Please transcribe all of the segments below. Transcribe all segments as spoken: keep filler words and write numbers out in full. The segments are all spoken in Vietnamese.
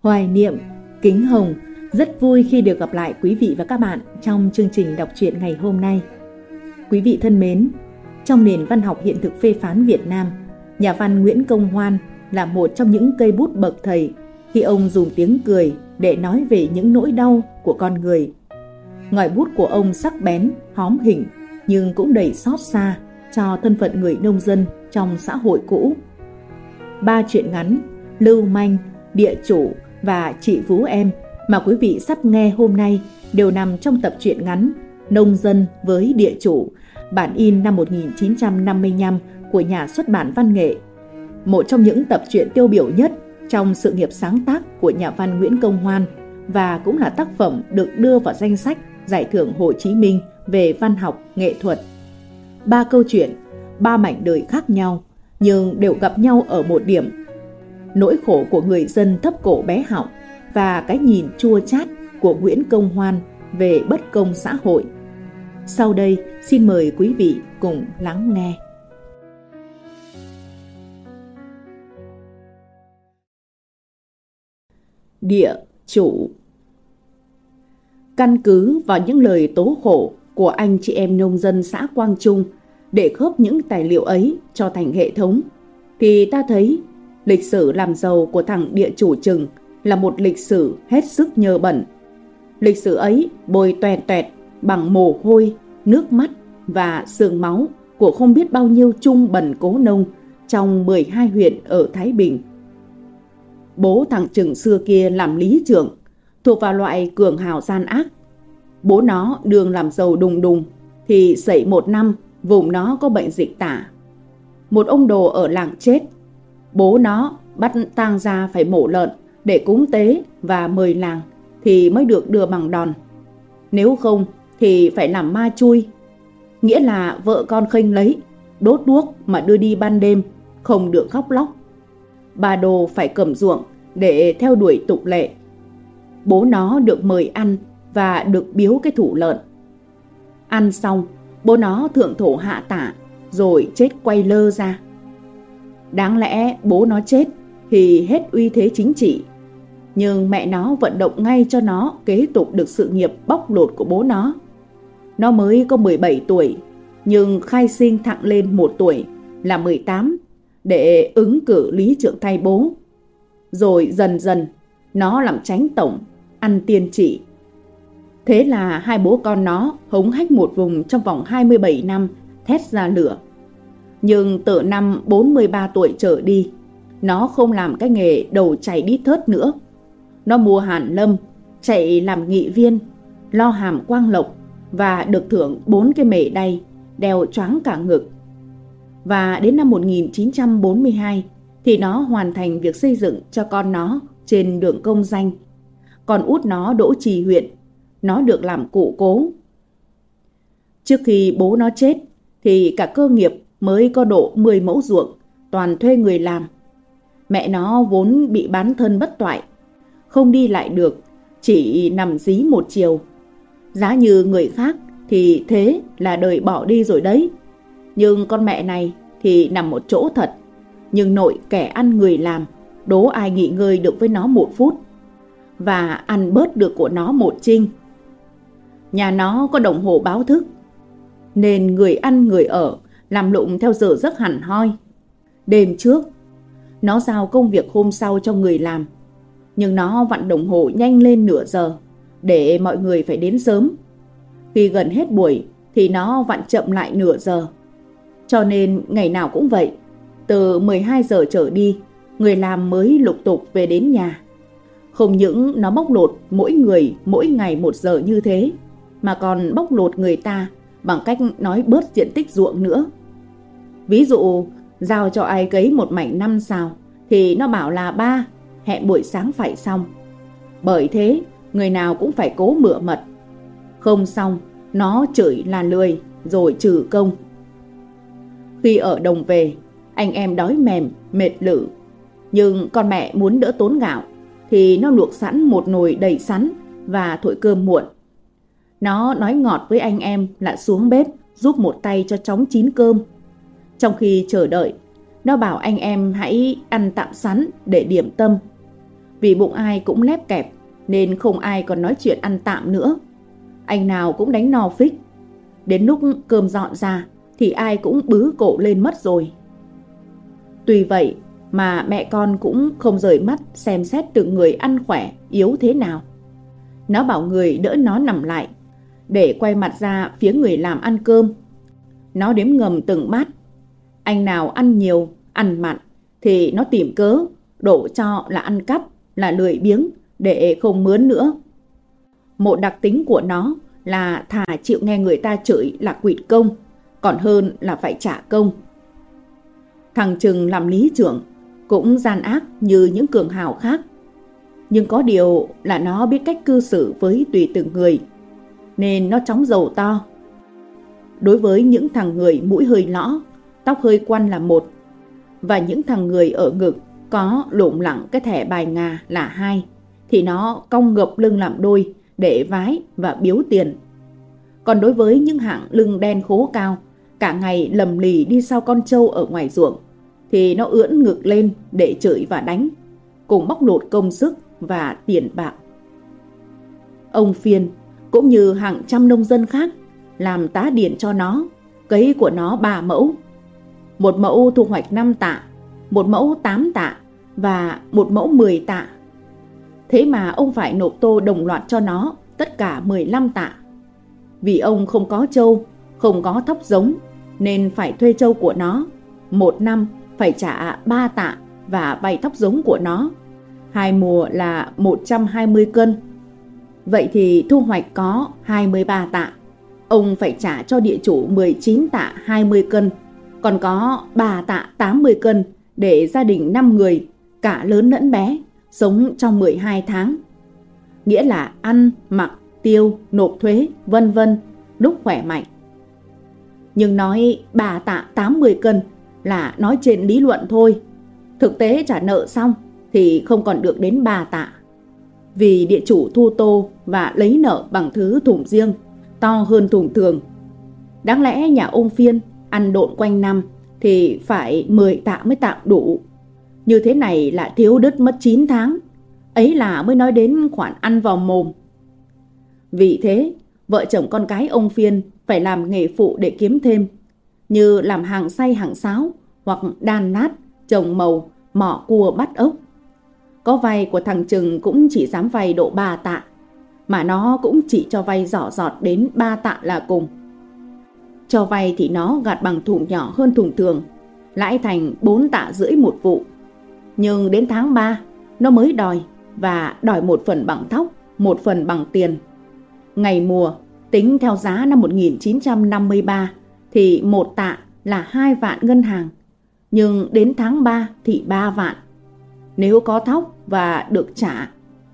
Hoài niệm, Kính Hồng rất vui khi được gặp lại quý vị và các bạn trong chương trình đọc truyện ngày hôm nay. Quý vị thân mến, trong nền văn học hiện thực phê phán Việt Nam, nhà văn Nguyễn Công Hoan là một trong những cây bút bậc thầy khi ông dùng tiếng cười để nói về những nỗi đau của con người. Ngòi bút của ông sắc bén, hóm hỉnh nhưng cũng đầy xót xa cho thân phận người nông dân trong xã hội cũ. Ba truyện ngắn Lưu Manh, Địa Chủ và Chị Vú Em mà quý vị sắp nghe hôm nay đều nằm trong tập truyện ngắn Nông dân với Địa Chủ, bản in năm một nghìn chín trăm năm mươi lăm của nhà xuất bản Văn Nghệ. Một trong những tập truyện tiêu biểu nhất trong sự nghiệp sáng tác của nhà văn Nguyễn Công Hoan và cũng là tác phẩm được đưa vào danh sách Giải thưởng Hồ Chí Minh về văn học, nghệ thuật. Ba câu chuyện, ba mảnh đời khác nhau nhưng đều gặp nhau ở một điểm: nỗi khổ của người dân thấp cổ bé họng và cái nhìn chua chát của Nguyễn Công Hoan về bất công xã hội. Sau đây, xin mời quý vị cùng lắng nghe. Địa Chủ. Căn cứ vào những lời tố khổ của anh chị em nông dân xã Quang Trung để khớp những tài liệu ấy cho thành hệ thống, thì ta thấy lịch sử làm giàu của thằng Địa Chủ Chừng là một lịch sử hết sức nhơ bẩn. Lịch sử ấy bồi toẹt toẹt bằng mồ hôi, nước mắt và xương máu của không biết bao nhiêu chung bần cố nông trong mười hai huyện ở Thái Bình. Bố thằng Chừng xưa kia làm lý trưởng, thuộc vào loại cường hào gian ác. Bố nó đường làm giàu đùng đùng thì xảy một năm vùng nó có bệnh dịch tả. Một ông đồ ở làng chết. Bố nó bắt tang ra phải mổ lợn để cúng tế và mời làng thì mới được đưa bằng đòn. Nếu không thì phải làm ma chui, nghĩa là vợ con khênh lấy, đốt đuốc mà đưa đi ban đêm, không được khóc lóc. Bà đồ phải cầm ruộng để theo đuổi tục lệ. Bố nó được mời ăn và được biếu cái thủ lợn. Ăn xong, bố nó thượng thổ hạ tả rồi chết quay lơ ra. Đáng lẽ bố nó chết thì hết uy thế chính trị, nhưng mẹ nó vận động ngay cho nó kế tục được sự nghiệp bóc lột của bố nó. Nó mới có mười bảy tuổi, nhưng khai sinh thặng lên một tuổi là mười tám để ứng cử lý trưởng thay bố. Rồi dần dần nó làm chánh tổng, ăn tiên trị. Thế là hai bố con nó hống hách một vùng trong vòng hai mươi bảy năm thét ra lửa. Nhưng từ năm bốn mươi ba tuổi trở đi, nó không làm cái nghề đầu chảy đít thớt nữa. Nó mua hàn lâm, chạy làm nghị viên, lo hàm Quang Lộc và được thưởng bốn cái mề đay, đeo choáng cả ngực. Và đến năm một nghìn chín trăm bốn mươi hai thì nó hoàn thành việc xây dựng cho con nó trên đường công danh. Còn út nó đỗ trì huyện, nó được làm cụ cố. Trước khi bố nó chết thì cả cơ nghiệp mới có độ mười mẫu ruộng, toàn thuê người làm. Mẹ nó vốn bị bán thân bất toại, không đi lại được, chỉ nằm dí một chiều. Giá như người khác thì thế là đời bỏ đi rồi đấy. Nhưng con mẹ này thì nằm một chỗ thật. Nhưng nội kẻ ăn người làm, đố ai nghỉ ngơi được với nó một phút, và ăn bớt được của nó một trinh. Nhà nó có đồng hồ báo thức, nên người ăn người ở làm lụng theo giờ giấc hẳn hoi. Đêm trước, nó giao công việc hôm sau cho người làm, nhưng nó vặn đồng hồ nhanh lên nửa giờ để mọi người phải đến sớm. Khi gần hết buổi thì nó vặn chậm lại nửa giờ. Cho nên ngày nào cũng vậy, từ mười hai giờ trở đi, người làm mới lục tục về đến nhà. Không những nó bóc lột mỗi người mỗi ngày một giờ như thế, mà còn bóc lột người ta bằng cách nói bớt diện tích ruộng nữa. Ví dụ, giao cho ai cấy một mảnh năm sào thì nó bảo là ba, hẹn buổi sáng phải xong. Bởi thế, người nào cũng phải cố mửa mật. Không xong, nó chửi là lười rồi trừ công. Khi ở đồng về, anh em đói mềm, mệt lử. Nhưng con mẹ muốn đỡ tốn gạo thì nó luộc sẵn một nồi đầy sắn và thổi cơm muộn. Nó nói ngọt với anh em là xuống bếp giúp một tay cho chóng chín cơm. Trong khi chờ đợi, nó bảo anh em hãy ăn tạm sắn để điểm tâm. Vì bụng ai cũng lép kẹp nên không ai còn nói chuyện ăn tạm nữa. Anh nào cũng đánh no phích. Đến lúc cơm dọn ra thì ai cũng bứ cổ lên mất rồi. Tuy vậy mà mẹ con cũng không rời mắt xem xét từng người ăn khỏe, yếu thế nào. Nó bảo người đỡ nó nằm lại, để quay mặt ra phía người làm ăn cơm. Nó đếm ngầm từng bát. Anh nào ăn nhiều, ăn mặn thì nó tìm cớ đổ cho là ăn cắp, là lười biếng để không mướn nữa. Một đặc tính của nó là thà chịu nghe người ta chửi là quỵt công, còn hơn là phải trả công. Thằng Trừng làm lý trưởng cũng gian ác như những cường hào khác, nhưng có điều là nó biết cách cư xử với tùy từng người, nên nó chóng giàu to. Đối với những thằng người mũi hơi lõ, tóc hơi quăn là một, và những thằng người ở ngực có lủng lẳng cái thẻ bài ngà là hai, thì nó cong ngập lưng làm đôi để vái và biếu tiền. Còn đối với những hạng lưng đen khố cao, cả ngày lầm lì đi sau con trâu ở ngoài ruộng, thì nó ưỡn ngực lên để chửi và đánh, cùng bóc lột công sức và tiền bạc. Ông Phiên cũng như hàng trăm nông dân khác làm tá điền cho nó, cấy của nó ba mẫu. Một mẫu thu hoạch năm tạ, một mẫu tám tạ và một mẫu mười tạ. Thế mà ông phải nộp tô đồng loạt cho nó tất cả mười lăm tạ. Vì ông không có trâu, không có thóc giống, nên phải thuê trâu của nó. Một năm phải trả ba tạ và vay thóc giống của nó. Hai mùa là một trăm hai mươi cân. Vậy thì thu hoạch có hai mươi ba tạ. Ông phải trả cho địa chủ mười chín tạ hai mươi cân, còn có ba tạ tám mươi cân để gia đình năm người, cả lớn lẫn bé, sống trong mười hai tháng. Nghĩa là ăn, mặc, tiêu, nộp thuế, vân vân lúc khỏe mạnh. Nhưng nói ba tạ tám mươi cân là nói trên lý luận thôi. Thực tế trả nợ xong thì không còn được đến ba tạ. Vì địa chủ thu tô và lấy nợ bằng thứ thùng riêng, to hơn thùng thường. Đáng lẽ nhà ông Phiên ăn độn quanh năm thì phải mười tạ mới tạm đủ. Như thế này là thiếu đứt mất chín tháng. Ấy là mới nói đến khoản ăn vào mồm. Vì thế, vợ chồng con cái ông Phiên phải làm nghề phụ để kiếm thêm, như làm hàng xay hàng sáo, hoặc đan nát, trồng màu, mỏ cua bắt ốc. Có vay của thằng Trừng cũng chỉ dám vay độ ba tạ, mà nó cũng chỉ cho vay giỏ giọt đến ba tạ là cùng. Cho vay thì nó gạt bằng thùng nhỏ hơn thùng thường, lãi thành bốn tạ rưỡi một vụ. Nhưng đến tháng ba, nó mới đòi, và đòi một phần bằng thóc, một phần bằng tiền. Ngày mùa, tính theo giá năm một nghìn chín trăm năm mươi ba, thì một tạ là hai vạn ngân hàng. Nhưng đến tháng ba thì ba vạn. Nếu có thóc và được trả.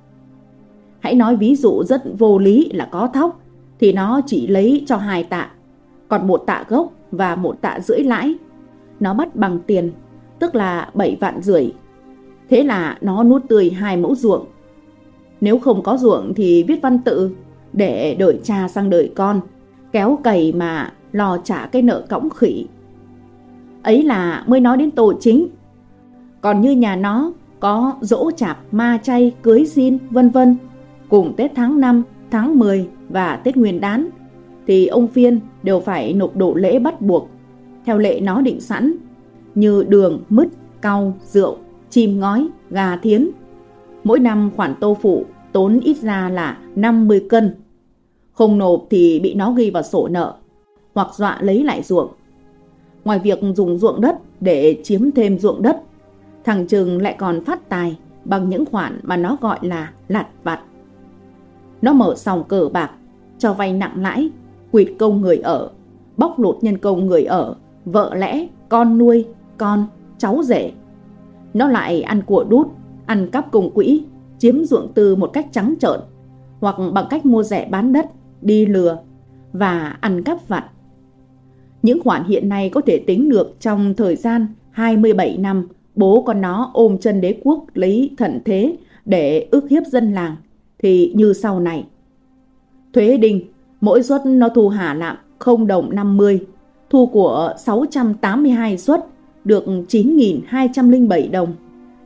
Hãy nói ví dụ rất vô lý là có thóc, thì nó chỉ lấy cho hai tạ, còn một tạ gốc và một tạ rưỡi lãi. Nó bắt bằng tiền, tức là bảy vạn rưỡi. Thế là nó nuốt tươi hai mẫu ruộng. Nếu không có ruộng thì viết văn tự để đợi cha sang đời con, kéo cày mà lo trả cái nợ cõng khỉ. Ấy là mới nói đến tội chính. Còn như nhà nó có giỗ chạp, ma chay, cưới xin, vân vân, cùng Tết tháng năm, tháng mười và Tết Nguyên Đán, thì ông Phiên đều phải nộp đồ lễ bắt buộc, theo lệ nó định sẵn, như đường, mứt, cau, rượu, chim ngói, gà thiến. Mỗi năm khoản tô phụ tốn ít ra là năm mươi cân. Không nộp thì bị nó ghi vào sổ nợ, hoặc dọa lấy lại ruộng. Ngoài việc dùng ruộng đất để chiếm thêm ruộng đất, thằng Trừng lại còn phát tài bằng những khoản mà nó gọi là lặt vặt. Nó mở sòng cờ bạc, cho vay nặng lãi, quỵt công người ở, bóc lột nhân công người ở, vợ lẽ, con nuôi, con, cháu rể. Nó lại ăn của đút, ăn cắp công quỹ, chiếm ruộng tư một cách trắng trợn, hoặc bằng cách mua rẻ bán đất, đi lừa và ăn cắp vặt. Những khoản hiện nay có thể tính được trong thời gian hai mươi bảy năm bố con nó ôm chân đế quốc lấy thận thế để ức hiếp dân làng thì như sau này. Thuế đinh, mỗi suất nó thu hà lạm không đồng năm mươi, thu của sáu trăm tám mươi hai suất được chín nghìn hai trăm lẻ bảy đồng.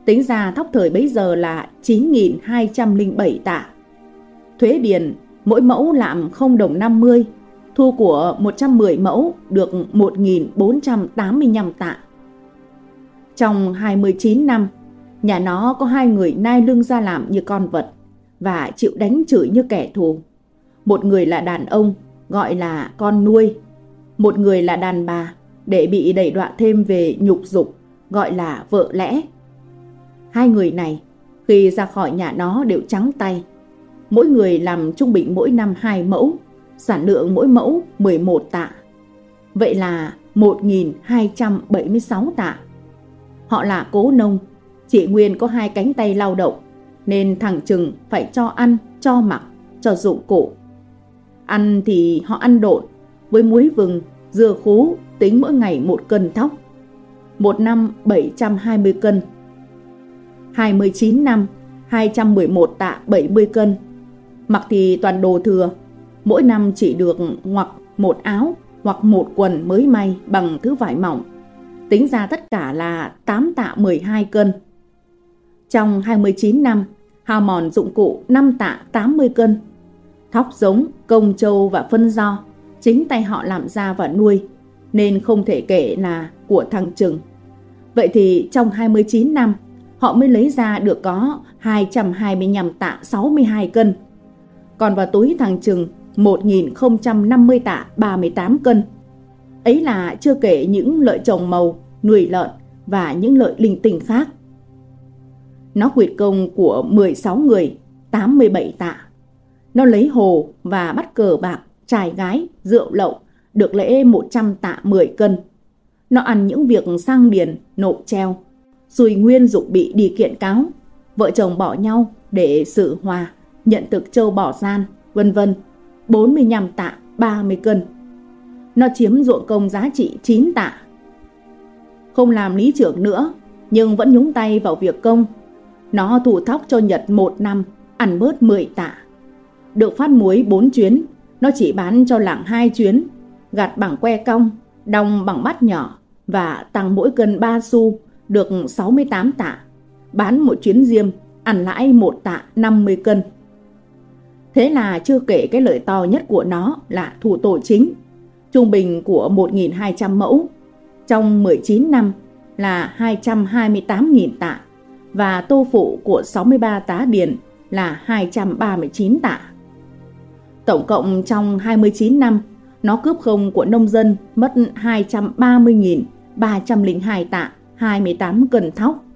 Tính ra thóc thời bấy giờ là chín nghìn hai trăm lẻ bảy tạ. Thuế điền mỗi mẫu lạm không đồng năm mươi, thu của một trăm mười mẫu được một nghìn bốn trăm tám mươi lăm tạ. Trong hai mươi chín năm, nhà nó có hai người nai lưng ra làm như con vật và chịu đánh chửi như kẻ thù. Một người là đàn ông, gọi là con nuôi. Một người là đàn bà, để bị đẩy đọa thêm về nhục dục, gọi là vợ lẽ. Hai người này, khi ra khỏi nhà nó đều trắng tay. Mỗi người làm trung bình mỗi năm hai mẫu, sản lượng mỗi mẫu mười một tạ. Vậy là một nghìn hai trăm bảy mươi sáu tạ. Họ là cố nông, chỉ nguyên có hai cánh tay lao động, nên thằng Trừng phải cho ăn, cho mặc, cho dụng cụ. Ăn thì họ ăn độn, với muối vừng, dưa khú, tính mỗi ngày một cân thóc. Một năm bảy trăm hai mươi cân. hai mươi chín năm, hai trăm mười một tạ bảy mươi cân. Mặc thì toàn đồ thừa, mỗi năm chỉ được hoặc một áo hoặc một quần mới may bằng thứ vải mỏng. Tính ra tất cả là tám tạ mười hai cân. Trong hai mươi chín năm, hao mòn dụng cụ năm tạ tám mươi cân. Thóc giống, công trâu và phân do chính tay họ làm ra và nuôi, nên không thể kể là của thằng Trừng. Vậy thì trong hai mươi chín năm, họ mới lấy ra được có hai trăm hai mươi lăm tạ sáu mươi hai cân. Còn vào túi thằng Trừng một nghìn không trăm năm mươi tạ ba mươi tám cân. Ấy là chưa kể những lợi trồng màu, nuôi lợn và những lợi linh tinh khác. Nó quyệt công của mười sáu người, tám mươi bảy tạ. Nó lấy hồ và bắt cờ bạc, trai gái, rượu lậu, được lễ một trăm tạ mười cân. Nó ăn những việc sang điền, nộp treo, xùi nguyên dục bị đi kiện cáo, vợ chồng bỏ nhau để xử hòa, nhận thực trâu bỏ gian, vân vân, bốn mươi lăm tạ ba mươi cân. Nó chiếm ruộng công giá trị chín tạ. Không làm lý trưởng nữa, nhưng vẫn nhúng tay vào việc công. Nó thủ thóc cho Nhật một năm, ăn bớt mười tạ. Được phát muối bốn chuyến, nó chỉ bán cho làng hai chuyến, gặt bằng que cong, đong bằng bát nhỏ và tăng mỗi cân ba xu, được sáu mươi tám tạ. Bán một chuyến diêm, ăn lãi một tạ năm mươi cân. Thế là chưa kể cái lợi to nhất của nó là thủ tổ chính, trung bình của một nghìn hai trăm mẫu. Trong mười chín năm là hai trăm hai mươi tám nghìn tạ, và tô phụ của sáu mươi ba tá điền là hai trăm ba mươi chín tạ. Tổng cộng trong hai mươi chín năm, nó cướp không của nông dân mất hai trăm ba mươi nghìn ba trăm lẻ hai tạ hai mươi tám cân thóc.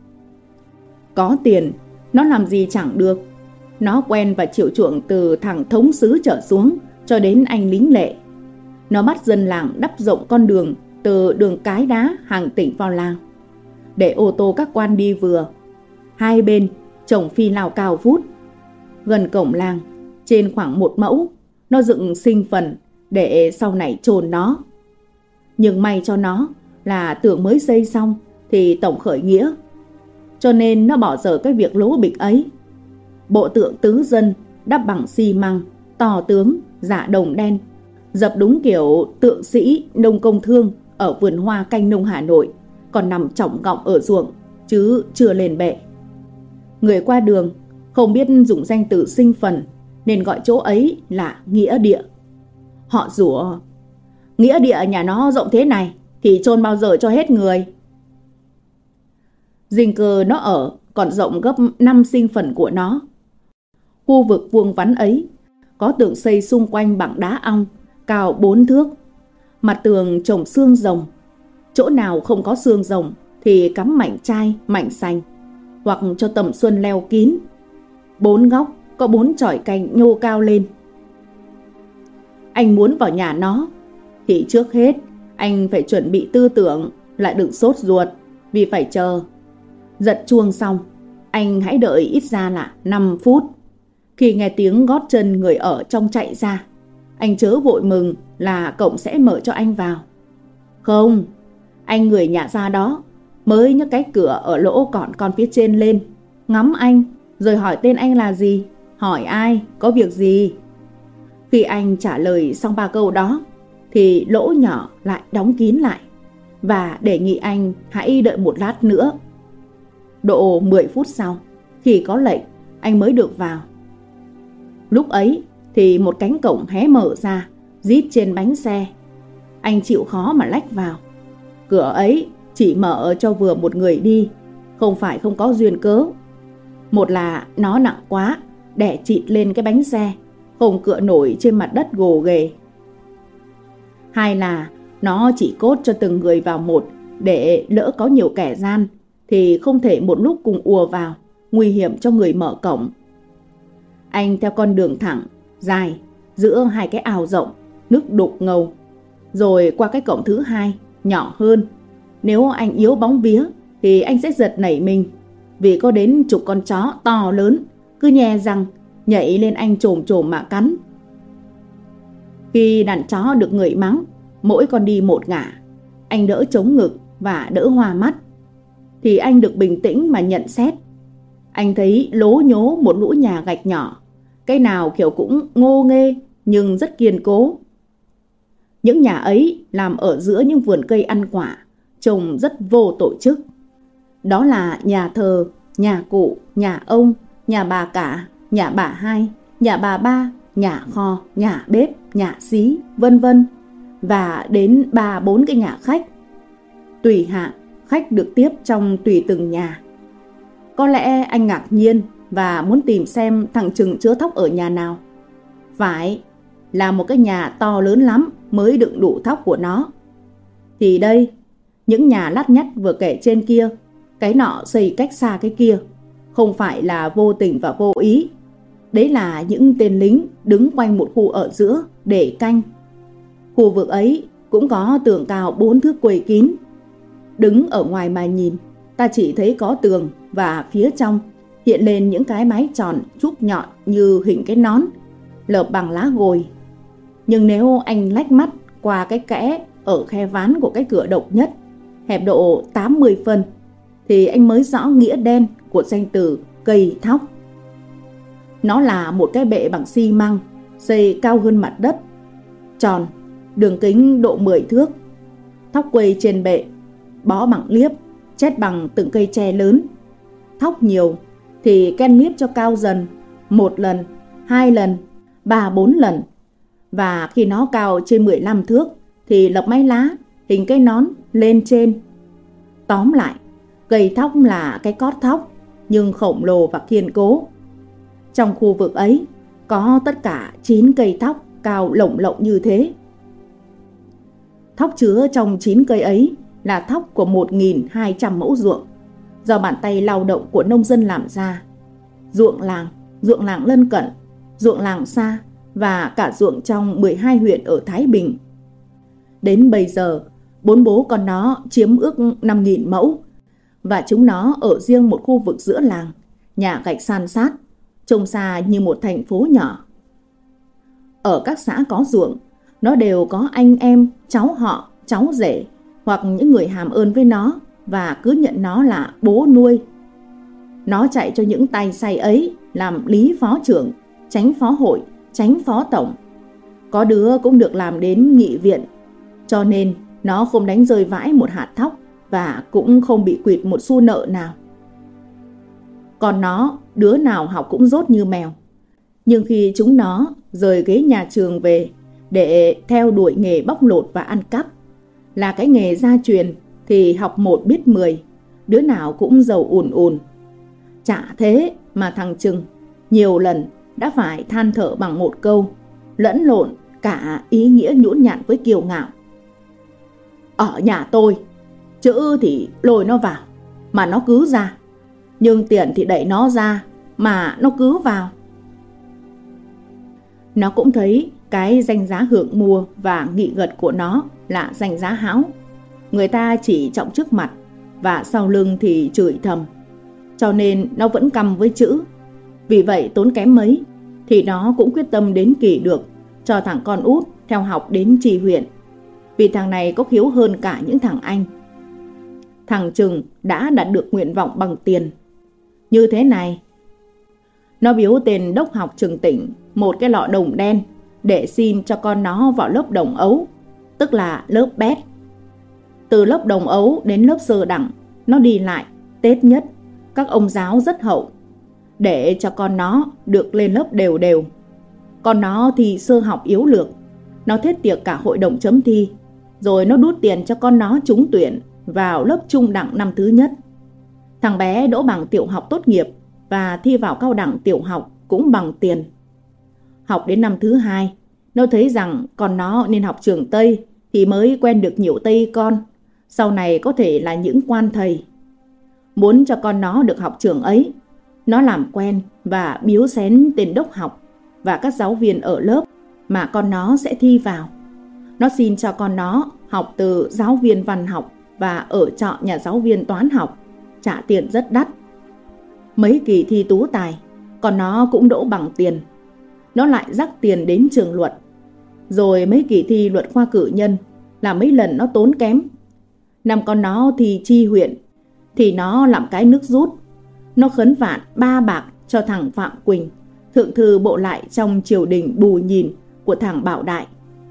Có tiền, nó làm gì chẳng được. Nó quen và chịu chuộng từ thằng thống sứ trở xuống cho đến anh lính lệ. Nó bắt dân làng đắp rộng con đường từ đường Cái Đá hàng tỉnh vào làng, để ô tô các quan đi vừa. Hai bên trồng phi lao cao vút. Gần cổng làng, trên khoảng một mẫu, nó dựng sinh phần để sau này chôn nó. Nhưng may cho nó là tưởng mới xây xong thì tổng khởi nghĩa, cho nên nó bỏ dở cái việc lố bịch ấy. Bộ tượng tứ dân đắp bằng xi măng, to tướng, dạ đồng đen, dập đúng kiểu tượng sĩ nông công thương ở vườn hoa canh nông Hà Nội, còn nằm trỏng gọng ở ruộng chứ chưa lên bệ. Người qua đường không biết dùng danh từ sinh phần nên gọi chỗ ấy là nghĩa địa. Họ rủa: nghĩa địa nhà nó rộng thế này thì chôn bao giờ cho hết người. Dinh cơ nó ở còn rộng gấp năm sinh phần của nó. Khu vực vuông vắn ấy có tường xây xung quanh bằng đá ong cao bốn thước. Mặt tường trồng xương rồng. Chỗ nào không có xương rồng thì cắm mảnh chai, mảnh sành, hoặc cho tầm xuân leo kín. Bốn góc có bốn chỏi cành nhô cao lên. Anh muốn vào nhà nó thì trước hết anh phải chuẩn bị tư tưởng, lại đừng sốt ruột vì phải chờ. Giật chuông xong, anh hãy đợi ít ra là năm phút. Khi nghe tiếng gót chân người ở trong chạy ra, anh chớ vội mừng là cổng sẽ mở cho anh vào. Không, anh người nhà ra đó mới nhấc cái cửa ở lỗ còn con phía trên lên, ngắm anh rồi hỏi tên anh là gì, hỏi ai, có việc gì. Khi anh trả lời xong ba câu đó thì lỗ nhỏ lại đóng kín lại và đề nghị anh hãy đợi một lát nữa. Độ mười phút sau, khi có lệnh, anh mới được vào. Lúc ấy thì một cánh cổng hé mở ra, rít trên bánh xe. Anh chịu khó mà lách vào. Cửa ấy chỉ mở cho vừa một người đi, không phải không có duyên cớ. Một là nó nặng quá, đè chịt lên cái bánh xe, không cựa nổi trên mặt đất gồ ghề. Hai là nó chỉ cốt cho từng người vào một, để lỡ có nhiều kẻ gian thì không thể một lúc cùng ùa vào, nguy hiểm cho người mở cổng. Anh theo con đường thẳng, dài, giữa hai cái ào rộng, nước đục ngầu, rồi qua cái cổng thứ hai, nhỏ hơn. Nếu anh yếu bóng vía thì anh sẽ giật nảy mình, vì có đến chục con chó to lớn cứ nhe răng nhảy lên anh chồm chồm mà cắn. Khi đàn chó được người mắng, mỗi con đi một ngả, anh đỡ chống ngực và đỡ hoa mắt, thì anh được bình tĩnh mà nhận xét. Anh thấy lố nhố một lũ nhà gạch nhỏ, cái nào kiểu cũng ngô nghê nhưng rất kiên cố. Những nhà ấy làm ở giữa những vườn cây ăn quả, trông rất vô tổ chức. Đó là nhà thờ, nhà cụ, nhà ông, nhà bà cả, nhà bà hai, nhà bà ba, nhà kho, nhà bếp, nhà xí, vân vân, và đến ba bốn cái nhà khách. Tùy hạng, khách được tiếp trong tùy từng nhà. Có lẽ anh ngạc nhiên và muốn tìm xem thằng Trừng chứa thóc ở nhà nào. Phải là một cái nhà to lớn lắm mới đựng đủ thóc của nó. Thì đây, những nhà lắt nhắt vừa kể trên kia, cái nọ xây cách xa cái kia, không phải là vô tình và vô ý. Đấy là những tên lính đứng quanh một khu ở giữa để canh. Khu vực ấy cũng có tường cao bốn thước quây kín. Đứng ở ngoài mà nhìn, ta chỉ thấy có tường và phía trong hiện lên những cái mái tròn trúc nhọn như hình cái nón, lợp bằng lá gồi. Nhưng nếu anh lách mắt qua cái kẽ ở khe ván của cái cửa độc nhất, hẹp độ tám mươi phân, thì anh mới rõ nghĩa đen của danh từ cây thóc. Nó là một cái bệ bằng xi măng, xây cao hơn mặt đất, tròn, đường kính độ mười thước. Thóc quây trên bệ, bó bằng liếp, chét bằng từng cây tre lớn. Thóc nhiều thì ken liếp cho cao dần, một lần, hai lần, ba bốn lần. Và khi nó cao trên mười lăm thước thì lập mái lá, hình cây nón lên trên. Tóm lại, cây thóc là cái cót thóc, nhưng khổng lồ và kiên cố. Trong khu vực ấy có tất cả chín cây thóc cao lổng lộng như thế. Thóc chứa trong chín cây ấy là thóc của một nghìn hai trăm mẫu ruộng, do bàn tay lao động của nông dân làm ra. Ruộng làng, ruộng làng lân cận, ruộng làng xa và cả ruộng trong mười hai huyện ở Thái Bình. Đến bây giờ, bốn bố con nó chiếm ước năm nghìn mẫu, và chúng nó ở riêng một khu vực giữa làng, nhà gạch san sát, trông xa như một thành phố nhỏ. Ở các xã có ruộng, nó đều có anh em, cháu họ, cháu rể hoặc những người hàm ơn với nó và cứ nhận nó là bố nuôi. Nó chạy cho những tay say ấy làm lý phó trưởng, chánh phó hội, chánh phó tổng. Có đứa cũng được làm đến nghị viện, cho nên nó không đánh rơi vãi một hạt thóc và cũng không bị quỵt một xu nợ nào. Còn nó, đứa nào học cũng dốt như mèo. Nhưng khi chúng nó rời ghế nhà trường về để theo đuổi nghề bóc lột và ăn cắp, là cái nghề gia truyền, thì học một biết mười, đứa nào cũng giàu ùn ùn. Chả thế mà thằng Trừng nhiều lần đã phải than thở bằng một câu, lẫn lộn cả ý nghĩa nhũn nhặn với kiêu ngạo. Ở nhà tôi, chữ thì lôi nó vào mà nó cứ ra, nhưng tiền thì đẩy nó ra mà nó cứ vào. Nó cũng thấy cái danh giá hưởng mua và nghị gật của nó là danh giá hão. Người ta chỉ trọng trước mặt và sau lưng thì chửi thầm, cho nên nó vẫn căm với chữ. Vì vậy tốn kém mấy thì nó cũng quyết tâm đến kỳ được cho thằng con út theo học đến tri huyện, vì thằng này có khiếu hơn cả những thằng anh. Thằng Trừng đã đạt được nguyện vọng bằng tiền. Như thế này, nó biếu tên đốc học trường tỉnh một cái lọ đồng đen để xin cho con nó vào lớp đồng ấu, tức là lớp bét. Từ lớp đồng ấu đến lớp sơ đẳng, nó đi lại, tết nhất, các ông giáo rất hậu, để cho con nó được lên lớp đều đều. Con nó thì sơ học yếu lược, nó thiết tiệc cả hội đồng chấm thi, rồi nó đút tiền cho con nó trúng tuyển vào lớp trung đẳng năm thứ nhất. Thằng bé đỗ bằng tiểu học tốt nghiệp và thi vào cao đẳng tiểu học cũng bằng tiền. Học đến năm thứ hai, nó thấy rằng con nó nên học trường Tây thì mới quen được nhiều Tây con, sau này có thể là những quan thầy. Muốn cho con nó được học trường ấy, nó làm quen và biếu xén tên đốc học và các giáo viên ở lớp mà con nó sẽ thi vào. Nó xin cho con nó học từ giáo viên văn học và ở trọ nhà giáo viên toán học, trả tiền rất đắt. Mấy kỳ thi tú tài, con nó cũng đỗ bằng tiền. Nó lại rắc tiền đến trường luật. Rồi mấy kỳ thi luật khoa cử nhân là mấy lần nó tốn kém. Năm con nó thi chi huyện thì nó làm cái nước rút. Nó khấn vạn ba bạc cho thằng Phạm Quỳnh, thượng thư bộ lại trong triều đình bù nhìn của thằng Bảo Đại.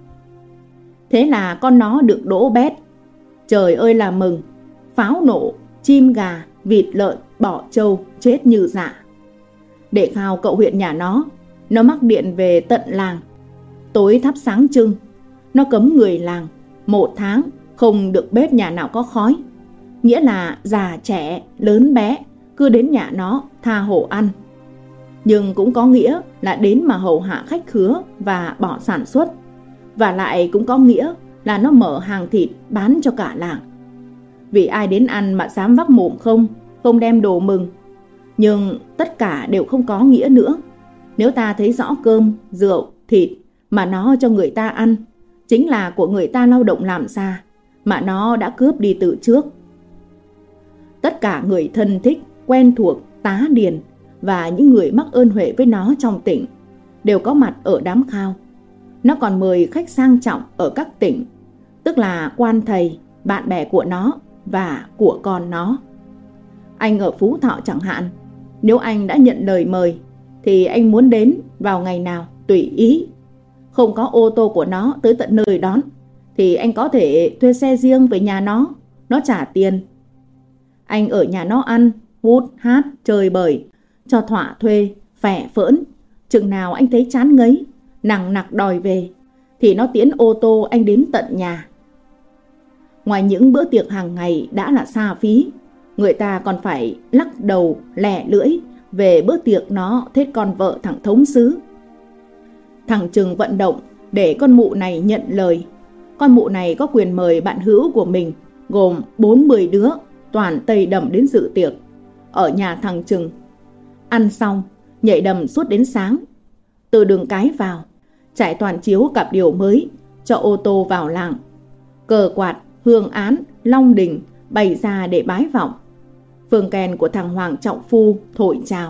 Thế là con nó được đỗ bét. Trời ơi là mừng, pháo nổ, chim gà, vịt lợn, bò trâu chết như dạ. Để khao cậu huyện nhà nó, nó mắc điện về tận làng. Tối thắp sáng trưng, nó cấm người làng một tháng không được bếp nhà nào có khói. Nghĩa là già trẻ, lớn bé cứ đến nhà nó tha hồ ăn. Nhưng cũng có nghĩa là đến mà hầu hạ khách khứa và bỏ sản xuất. Và lại cũng có nghĩa là nó mở hàng thịt bán cho cả làng. Vì ai đến ăn mà dám vác mồm không, không đem đồ mừng. Nhưng tất cả đều không có nghĩa nữa. Nếu ta thấy rõ cơm, rượu, thịt mà nó cho người ta ăn chính là của người ta lao động làm ra, mà nó đã cướp đi từ trước. Tất cả người thân thích, quen thuộc, tá điền và những người mắc ơn huệ với nó trong tỉnh đều có mặt ở đám khao. Nó còn mời khách sang trọng ở các tỉnh, tức là quan thầy, bạn bè của nó và của con nó. Anh ở Phú Thọ chẳng hạn, nếu anh đã nhận lời mời thì anh muốn đến vào ngày nào tùy ý. Không có ô tô của nó tới tận nơi đón thì anh có thể thuê xe riêng về nhà nó, nó trả tiền. Anh ở nhà nó ăn, hút, hát, chơi bời, cho thỏa thuê, phẻ phỡn. Chừng nào anh thấy chán ngấy, nằng nặc đòi về thì nó tiễn ô tô anh đến tận nhà. Ngoài những bữa tiệc hàng ngày đã là xa phí, người ta còn phải lắc đầu lẻ lưỡi về bữa tiệc nó thết con vợ thằng thống sứ. Thằng Trừng vận động để con mụ này nhận lời. Con mụ này có quyền mời bạn hữu của mình gồm bốn mươi đứa toàn Tây đầm đến dự tiệc ở nhà thằng Trừng. Ăn xong nhảy đầm suốt đến sáng. Từ đường cái vào, trải toàn chiếu cặp điều mới cho ô tô vào làng. Cờ quạt, hương án, long đình bày ra để bái vọng. Phương kèn của thằng Hoàng Trọng Phu thổi chào.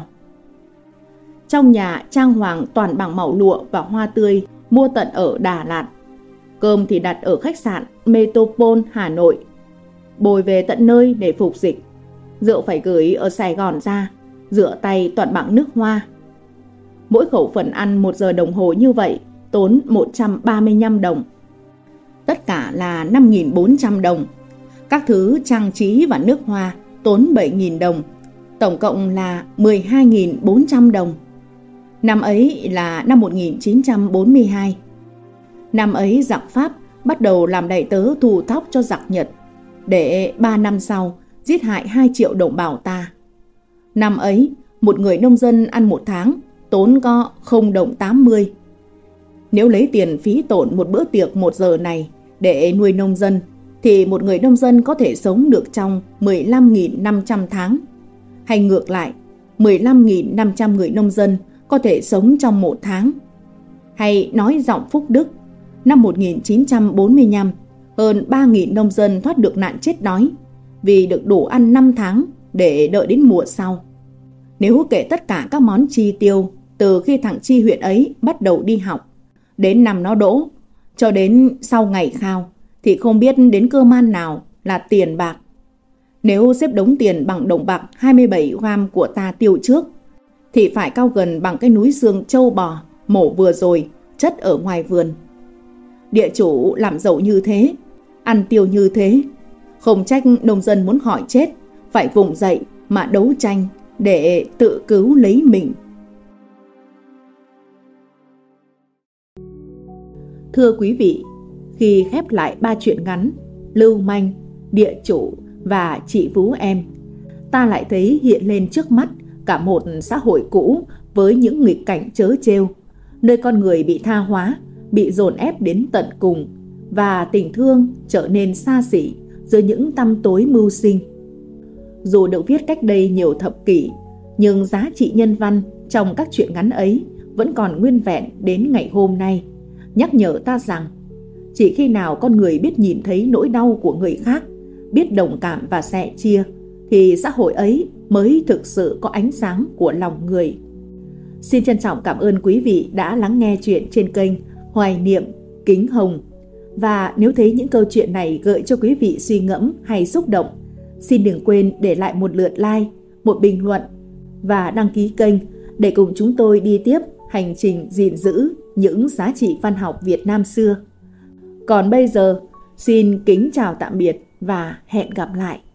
Trong nhà trang hoàng toàn bằng màu lụa và hoa tươi mua tận ở Đà Lạt. Cơm thì đặt ở khách sạn Metropole Hà Nội, bồi về tận nơi để phục dịch. Rượu phải gửi ở Sài Gòn ra, rửa tay toàn bằng nước hoa. Mỗi khẩu phần ăn một giờ đồng hồ như vậy tốn một trăm ba mươi lăm đồng. Tất cả là năm nghìn bốn trăm đồng. Các thứ trang trí và nước hoa tốn bảy nghìn đồng. Tổng cộng là mười hai nghìn bốn trăm đồng. Năm ấy là năm một nghìn chín trăm bốn mươi hai. Năm ấy giặc Pháp bắt đầu làm đầy tớ thù thóc cho giặc Nhật, để ba năm sau giết hại hai triệu đồng bào ta. Năm ấy, một người nông dân ăn một tháng tốn có không đồng tám mươi. Nếu lấy tiền phí tổn một bữa tiệc một giờ này để nuôi nông dân, thì một người nông dân có thể sống được trong mười lăm nghìn năm trăm tháng. Hay ngược lại, mười lăm nghìn năm trăm người nông dân có thể sống trong một tháng. Hay nói giọng Phúc Đức, năm một nghìn chín trăm bốn mươi lăm, hơn ba nghìn nông dân thoát được nạn chết đói vì được đủ ăn năm tháng để đợi đến mùa sau. Nếu kể tất cả các món chi tiêu từ khi thằng Chi huyện ấy bắt đầu đi học đến năm nó đỗ cho đến sau ngày khao, thì không biết đến cơm ăn nào là tiền bạc. Nếu xếp đống tiền bằng đồng bạc hai mươi bảy gram của ta tiêu trước, thì phải cao gần bằng cái núi xương trâu bò mổ vừa rồi chất ở ngoài vườn. Địa chủ làm giàu như thế, ăn tiêu như thế, không trách nông dân muốn khỏi chết phải vùng dậy mà đấu tranh để tự cứu lấy mình. Thưa quý vị, khi khép lại ba truyện ngắn Lưu Manh, Địa Chủ và Chị Vú Em, ta lại thấy hiện lên trước mắt cả một xã hội cũ với những nghịch cảnh trớ trêu, nơi con người bị tha hóa, bị dồn ép đến tận cùng, và tình thương trở nên xa xỉ dưới những tăm tối mưu sinh. Dù được viết cách đây nhiều thập kỷ, nhưng giá trị nhân văn trong các truyện ngắn ấy vẫn còn nguyên vẹn đến ngày hôm nay, nhắc nhở ta rằng chỉ khi nào con người biết nhìn thấy nỗi đau của người khác, biết đồng cảm và sẻ chia, thì xã hội ấy mới thực sự có ánh sáng của lòng người. Xin trân trọng cảm ơn quý vị đã lắng nghe chuyện trên kênh Hoài Niệm Kính Hồng. Và nếu thấy những câu chuyện này gợi cho quý vị suy ngẫm hay xúc động, xin đừng quên để lại một lượt like, một bình luận và đăng ký kênh để cùng chúng tôi đi tiếp hành trình gìn giữ những giá trị văn học Việt Nam xưa. Còn bây giờ, xin kính chào tạm biệt và hẹn gặp lại.